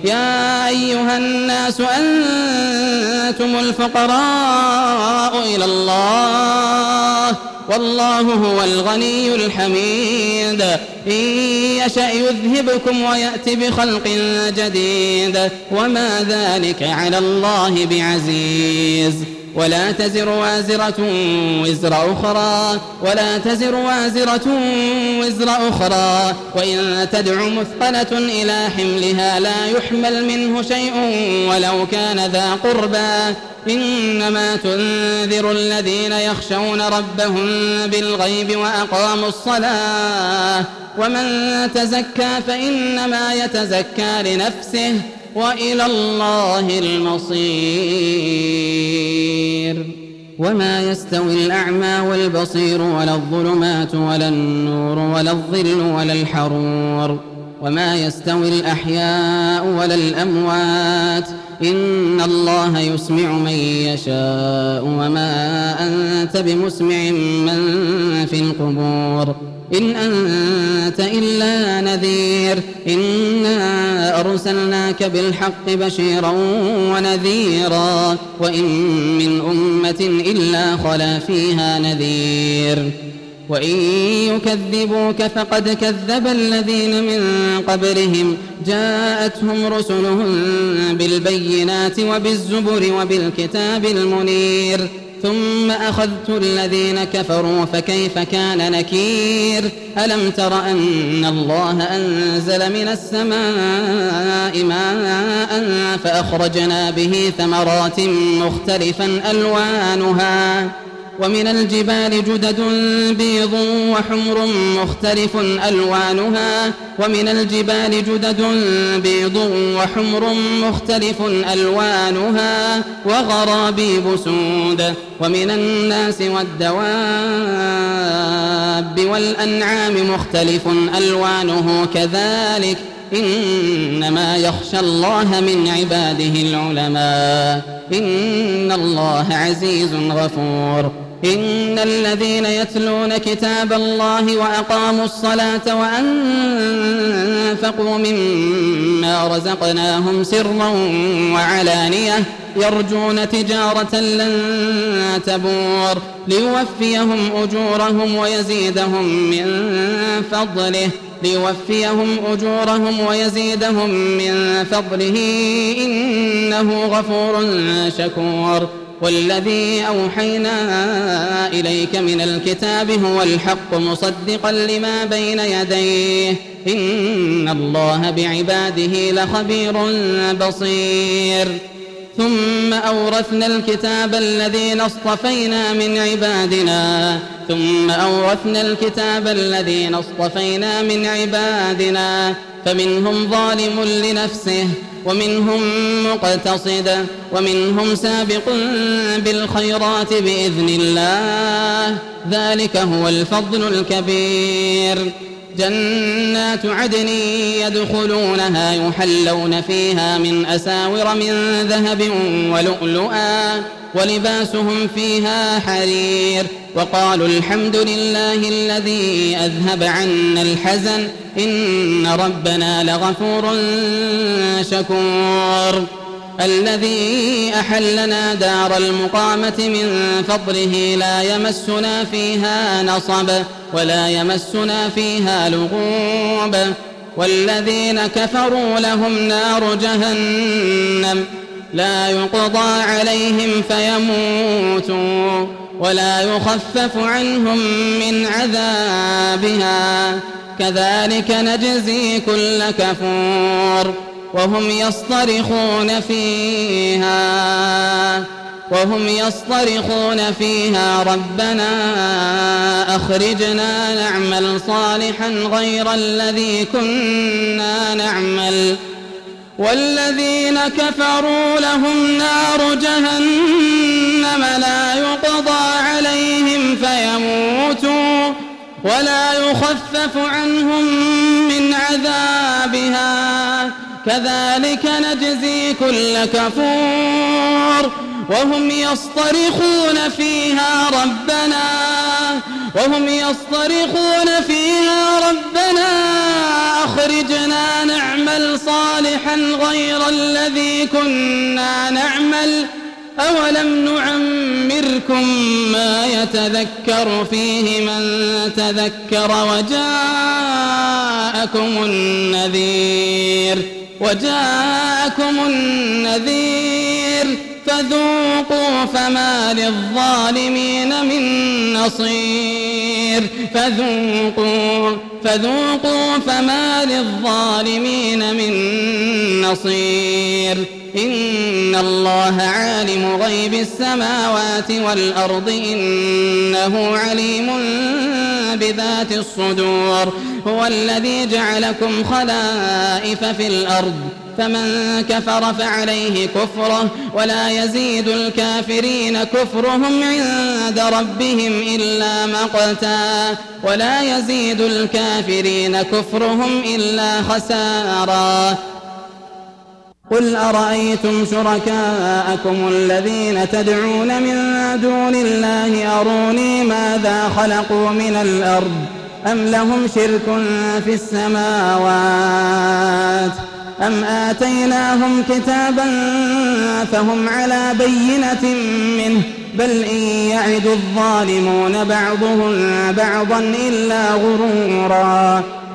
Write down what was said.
يا أيها الناس أنتم الفقراء إلى الله والله هو الغني الحميد إن يشأ يذهبكم ويأتي بخلق جديد وما ذلك على الله بعزيز ولا تزر وازرة وزر أخرى وإن تدع مثقلة إلى حملها لا يحمل منه شيء ولو كان ذا قربى إنما تنذر الذين يخشون ربهم بالغيب وأقاموا الصلاة ومن تزكى فإنما يتزكى لنفسه وإلى الله المصير وما يستوي الأعمى والبصير ولا الظلمات ولا النور ولا الظل ولا الحرور وما يستوي الأحياء ولا الأموات إن الله يسمع من يشاء وما أنت بمسمع من في القبور إن أنت إلا نذير إنا أرسلناك بالحق بشيرا ونذيرا وإن من أمة إلا خلا فيها نذير وإن يكذبوك فقد كذب الذين من قبلهم جاءتهم رسلهم بالبينات وبالزبر وبالكتاب المنير ثم أخذت الذين كفروا فكيف كان نكير ألم تر أن الله أنزل من السماء ماء فأخرجنا به ثمرات مختلفا ألوانها ومن الجبال جدد بيض وحمر مختلف ألوانها وغرابيب سود ومن الناس والدواب والأنعام مختلف ألوانه كذلك إنما يخشى الله من عباده العلماء إن الله عزيز غفور إن الذين يتلون كتاب الله وأقاموا الصلاة وأنفقوا مما رزقناهم سرا وعلانية يرجون تجارة لن تبور ليوفيهم أجورهم ويزيدهم من فضله إنه غفور شكور والذي أوحينا إليك من الكتاب هو الحق مصدقا لما بين يديه إن الله بعباده لخبير بصير ثم أورثنا الكتاب الذين اصطفينا من عبادنا فمنهم ظالم لنفسه ومنهم مقتصد ومنهم سابق بالخيرات بإذن الله ذلك هو الفضل الكبير جنات عدن يدخلونها يحلون فيها من أساور من ذهب ولؤلؤا ولباسهم فيها حرير وقالوا الحمد لله الذي أذهب عنا الحزن إن ربنا لغفور شكور الذي أحلنا دار المقامة من فضله لا يمسنا فيها نصب ولا يمسنا فيها لغوب والذين كفروا لهم نار جهنم لا يقضى عليهم فيموتوا ولا يخفف عنهم من عذابها كذلك نجزي كل كفور وهم يصطرخون فيها ربنا أخرجنا نعمل صالحا غير الذي كنا نعمل والذين كفروا لهم نار جهنم لا يقضى عليهم فيموتوا ولا يخفف عنهم من عذابها كذلك نجزي كل كفور وهم يصطرخون فيها ربنا أخرجنا نعمل صالحا غير الذي كنا نعمل أولم نعمركم ما يتذكر فيه من تذكر وجاءكم النذير فذوقوا فما للظالمين من نصير فذوقوا فما للظالمين من نصير إن الله عالم غيب السماوات والأرض إنه عليم بذات الصدور هو الذي جعلكم خلائف في الأرض فمن كفر فعليه كفره ولا يزيد الكافرين كفرهم عند ربهم إلا مقتا ولا يزيد الكافرين كفرهم إلا خسارا قل أرأيتم شركاءكم الذين تدعون من دون الله أروني ماذا خلقوا من الأرض أم لهم شرك في السماوات أم آتيناهم كتابا فهم على بينة منه بل إن يعد الظالمون بعضهم بعضا إلا غرورا